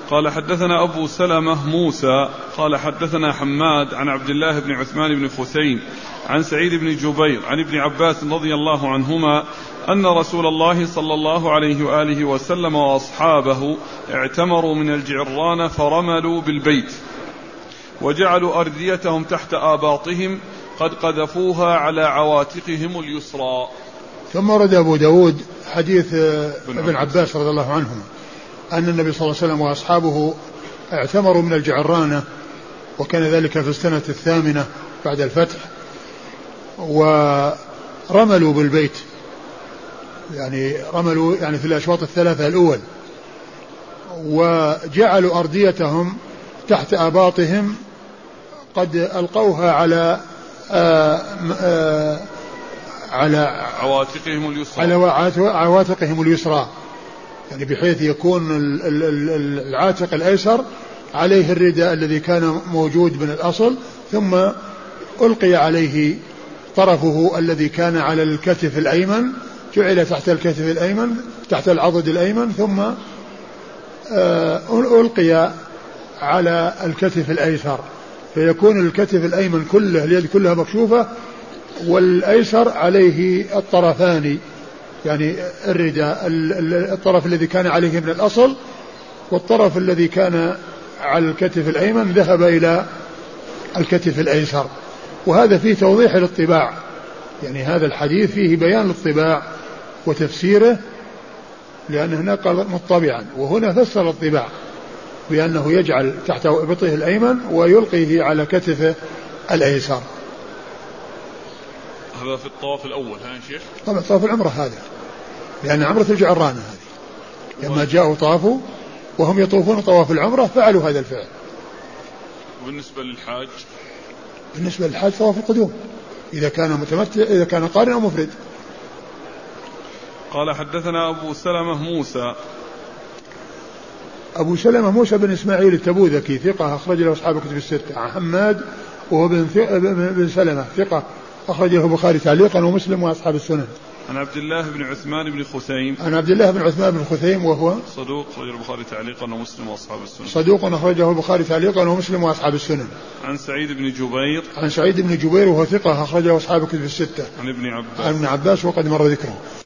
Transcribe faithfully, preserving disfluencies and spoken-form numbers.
قال حدثنا أبو سلمة موسى قال حدثنا حماد عن عبد الله بن عثمان بن خثيم عن سعيد بن جبير عن ابن عباس رضي الله عنهما أن رسول الله صلى الله عليه وآله وسلم وأصحابه اعتمروا من الجعران فرملوا بالبيت وجعلوا أرديتهم تحت آباطهم قد قذفوها على عواتقهم اليسرى. ثم ورد أبو داود حديث ابن عباس رضي الله عنهما أن النبي صلى الله عليه وسلم وأصحابه اعتمروا من الجعرانة، وكان ذلك في السنة الثامنة بعد الفتح، ورملوا بالبيت، يعني رملوا يعني في الأشواط الثلاثة الأول، وجعلوا أرديتهم تحت آباطهم قد ألقوها على آآ آآ على عواتقهم اليسرى على عواتقهم اليسرى، يعني بحيث يكون العاتق الأيسر عليه الرداء الذي كان موجود من الأصل، ثم ألقي عليه طرفه الذي كان على الكتف الأيمن، جعل تحت الكتف الأيمن تحت العضد الأيمن، ثم ألقي على الكتف الأيسر، فيكون الكتف الأيمن كله اليد كلها مكشوفة، والأيسر عليه الطرفان، يعني الرداء الطرف الذي كان عليه من الأصل والطرف الذي كان على الكتف الأيمن ذهب إلى الكتف الأيسر. وهذا فيه توضيح للطباع، يعني هذا الحديث فيه بيان للطباع وتفسيره، لأن هنا قال مطبعا وهنا فسر الطباع بأنه يجعل تحت إبطه الأيمن ويلقيه على كتفه الأيسر. هذا في الطواف الأول ها شيخ؟ طبعا طواف العمرة هذا، لأن عمرة الجعرانة هذه لما جاءوا طافوا وهم يطوفون طواف العمرة فعلوا هذا الفعل. وبالنسبة للحاج؟ بالنسبة للحاج طواف القدوم إذا كان متمتع، إذا كان قارن أو مفرد. قال حدثنا أبو سلمة موسى. أبو سلمة موسى بن إسماعيل التبوذكي ثقة أخرج له أصحاب الكتب الستة. عن حماد وهو بن, بن سلمة ثقة أخرج له البخاري تعليقا ومسلم وأصحاب السنن. عن عبد الله بن عثمان بن خثيم. عن عبد الله بن عثمان بن خثيم وهو صدوق أخرجه البخاري تعليقا ومسلم وأصحاب السنن. صدوق أخرجه البخاري تعليقا ومسلم وأصحاب السنن. عن سعيد بن جبير. عن سعيد بن جبير وهو ثقة أخرجه أصحاب الكتب الستة. عن ابن عباس. عن ابن عباس وقد مر ذكره.